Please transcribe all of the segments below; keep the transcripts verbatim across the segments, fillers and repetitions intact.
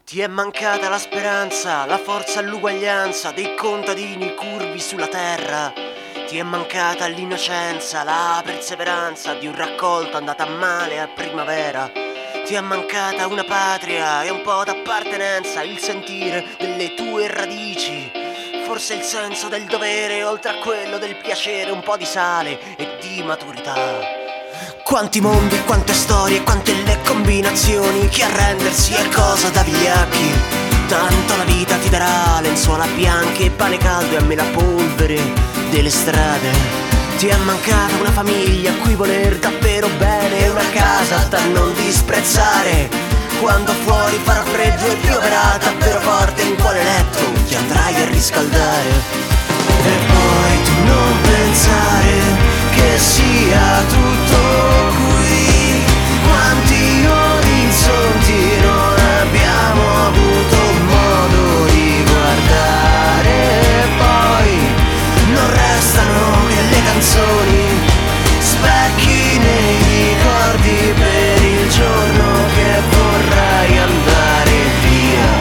Ti è mancata la speranza, la forza e l'uguaglianza dei contadini curvi sulla terra. Ti è mancata l'innocenza, la perseveranza di un raccolto andato a male a primavera. Ti è mancata una patria e un po' d'appartenenza, il sentire delle tue radici. Forse il senso del dovere, oltre a quello del piacere, un po' di sale e di maturità. Quanti mondi, quante storie, quante le combinazioni, che arrendersi è cosa da vigliacchi. Tanto la vita ti darà lenzuola bianche e pane caldo e a me la polvere delle strade. Ti è mancata una famiglia a cui voler davvero bene e una casa da non disprezzare. Quando fuori farà freddo e pioverà davvero forte, in quale letto ti andrai a riscaldare? E poi tu non pensare che sia tutto qui. Quanti orizzonti non abbiamo avuto modo di guardare. Poi non restano che le canzoni, specchi nei ricordi per il giorno che vorrai andare via.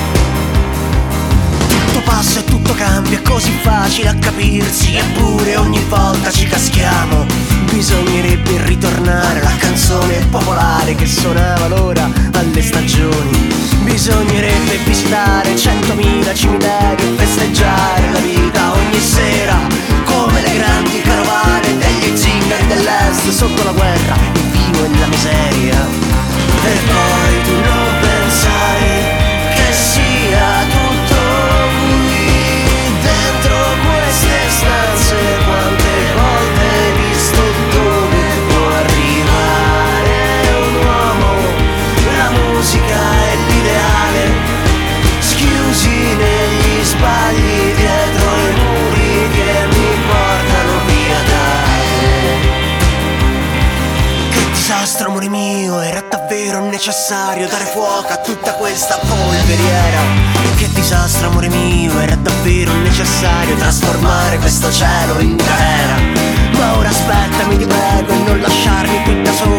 Tutto passa e tutto cambia, è così facile a capirsi, eppure ogni volta ci caschiamo. Bisognerebbe ritornare alla canzone popolare che suonava l'ora alle stagioni. Bisognerebbe visitare centomila cimiteri e festeggiare la vita ogni sera, come le grandi carovane degli zingari dell'est sotto la guerra, il vino e la miseria. E poi tu non pensare che sia tutto qui dentro queste stanze. Quante volte hai visto dove può arrivare un uomo? La musica è l'ideale, schiusi negli sbagli dietro i muri che mi portano via da te. Che disastro, amore mio, era davvero necessario dare fuoco a tutta questa polveriera. Che disastro, amore mio, era davvero necessario trasformare questo cielo in galera. Ma ora aspettami, ti prego, e non lasciarmi qui da solo.